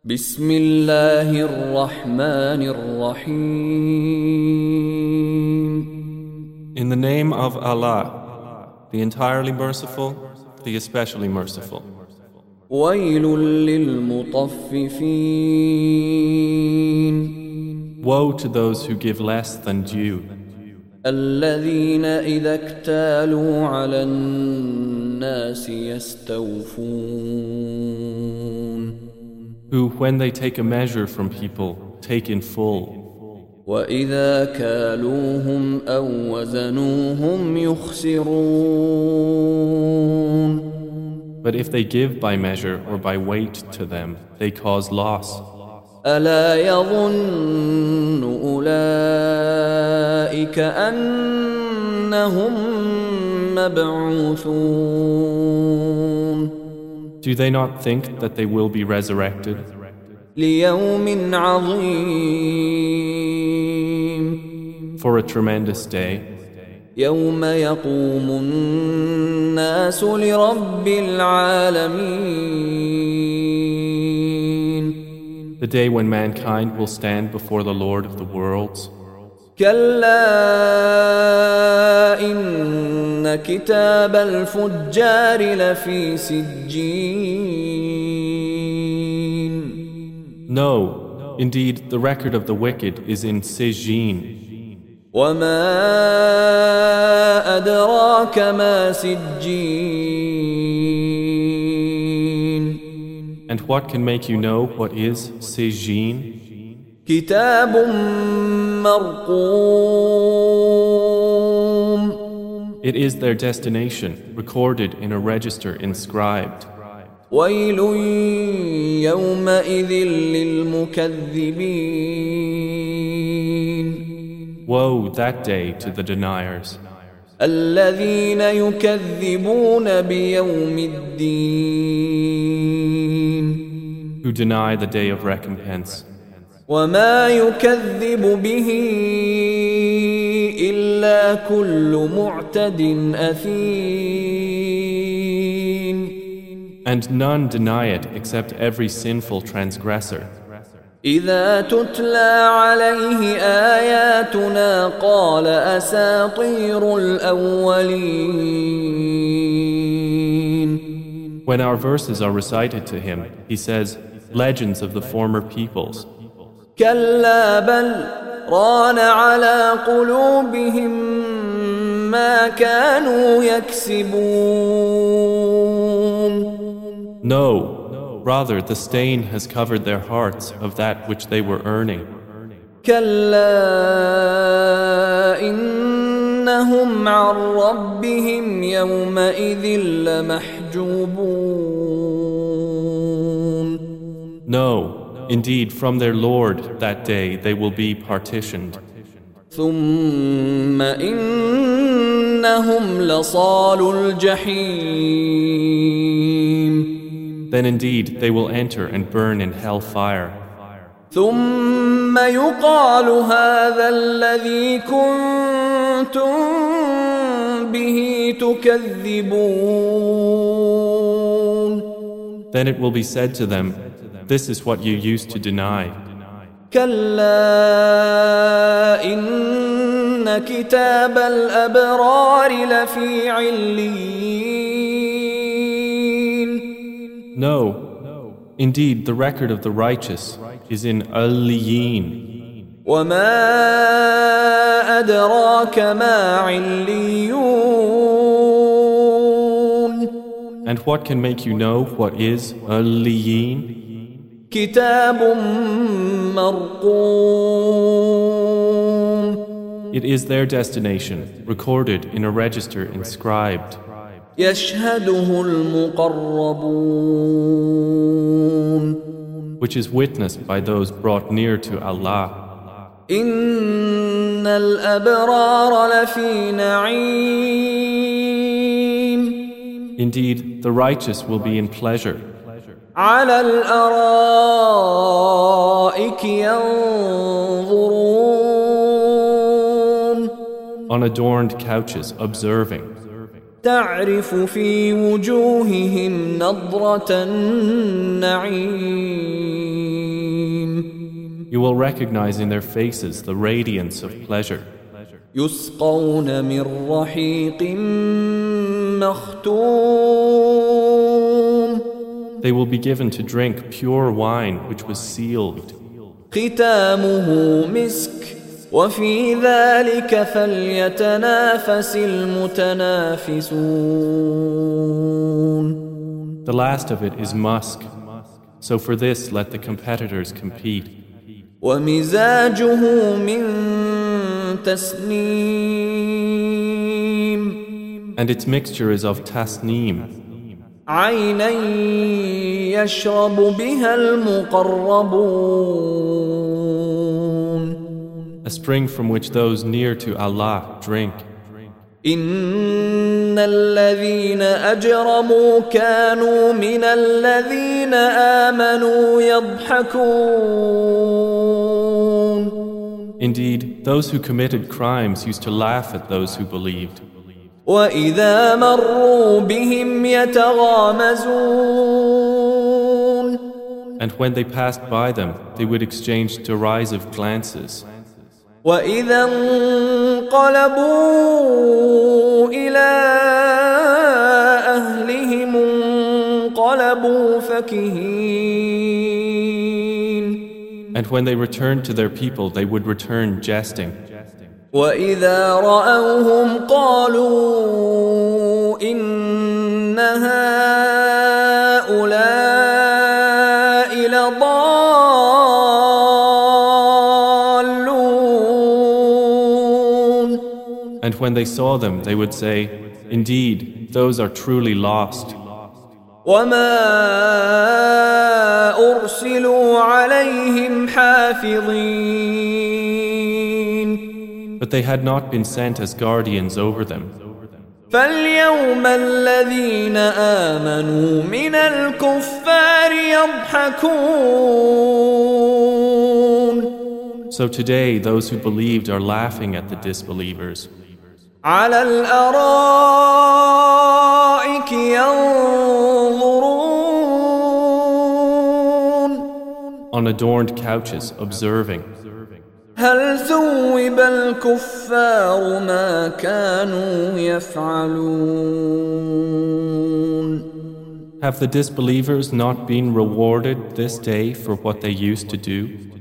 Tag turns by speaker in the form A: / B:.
A: بسم الله الرحمن الرحيم.
B: In the name of Allah, the entirely merciful, the especially merciful.
A: ويل للمطففين.
B: Woe to those who give less than due,
A: الذين إذا اكتالوا على الناس يستوفون.
B: who, when they take a measure from people, take in full.
A: وإذا كالوهم أو وزنوهم يخسرون.
B: But if they give by measure or by weight to them, they cause loss.
A: ألا يظن أولئك أنهم مبعوثون.
B: Do they not think that they will be resurrected
A: ليوم عظيم.
B: for a tremendous day,
A: يوم يقوم الناس لرب العالمين.
B: the day when mankind will stand before the Lord of the worlds?
A: كلا إن كتاب الفجار لفي سجين.
B: No, indeed, the record of the wicked is in Sijin.
A: وما أدراك ما سجين.
B: And what can make you know what is Sijin?
A: كتاب مرقوم.
B: It is their destination, recorded in a register inscribed.
A: ويل يومئذ للمكذبين.
B: Woe that day to the deniers,
A: الذين يكذبون بيوم الدين.
B: who deny the day of recompense.
A: وما يكذب به إلا كل معتد أثيم.
B: And none deny it except every sinful transgressor.
A: إذا تتلى عليه آياتنا قال أساطير الأولين.
B: When our verses are recited to him, he says, legends of the former peoples.
A: كلا بل ران على قلوبهم ما كانوا يكسبون.
B: No, rather the stain has covered their hearts of that which they were earning.
A: كلا إنهم عن ربهم يومئذ لمحجوبون.
B: No, indeed from their Lord that day they will be partitioned.
A: ثم إنهم لصالو الجحيم.
B: Then indeed they will enter and burn in hell fire.
A: ثم يقال هذا الذي كنتم به تكذبون.
B: Then it will be said to them, this is what you used to deny.
A: كلا إن كتاب الأبرار لفي عليين.
B: No, indeed the record of the righteous is in Al-Liyin.
A: وما أدراك ما عليون.
B: And what can make you know what is Al-Liyin?
A: كتاب مرقوم.
B: It is their destination, recorded in a register inscribed,
A: يشهده المقربون.
B: which is witnessed by those brought near to Allah.
A: إن الأبرار لفي نعيم.
B: Indeed, the righteous will be in pleasure.
A: على الأرائك ينظرون.
B: On adorned couches, observing.
A: تعرف في وجوههم نضرة النعيم
B: You will recognize in their faces the radiance of pleasure.
A: يسقون من رحيق مختوم
B: They will be given to drink pure wine which was sealed.
A: ختامه مسك وفي ذلك فليتنافس المتنافسون.
B: The last of it is musk, so for this let the competitors compete.
A: ومزاجه من تسنيم
B: And its mixture is of tasneem,
A: عينا يشرب بها المقربون.
B: a spring from which those near to Allah drink.
A: إن الذين أجرموا كانوا من الذين آمنوا يضحكون.
B: Indeed, those who committed crimes used to laugh at those who believed.
A: وإذا مروا بهم يتغامزون.
B: And when they passed by them, they would exchange derisive glances.
A: وإذا انقلبوا إلى أهلهم انقلبوا فكهين.
B: And when they returned to their people, they would return jesting.
A: وإذا رأوهم قالوا إن هؤلاء لضالون.
B: And when they saw them, they would say, "Indeed, those are truly lost."
A: وما أرسلوا عليهم حافظين.
B: But they had not been sent as guardians over them.
A: فاليوم الذين آمنوا من الكفار يضحكون. So
B: today those who believed are laughing at the disbelievers.
A: على الأرائك ينظرون.
B: On adorned couches observing.
A: هل ثوب الكفار ما كانوا يفعلون.
B: Have the disbelievers not been rewarded this day for what they used to do?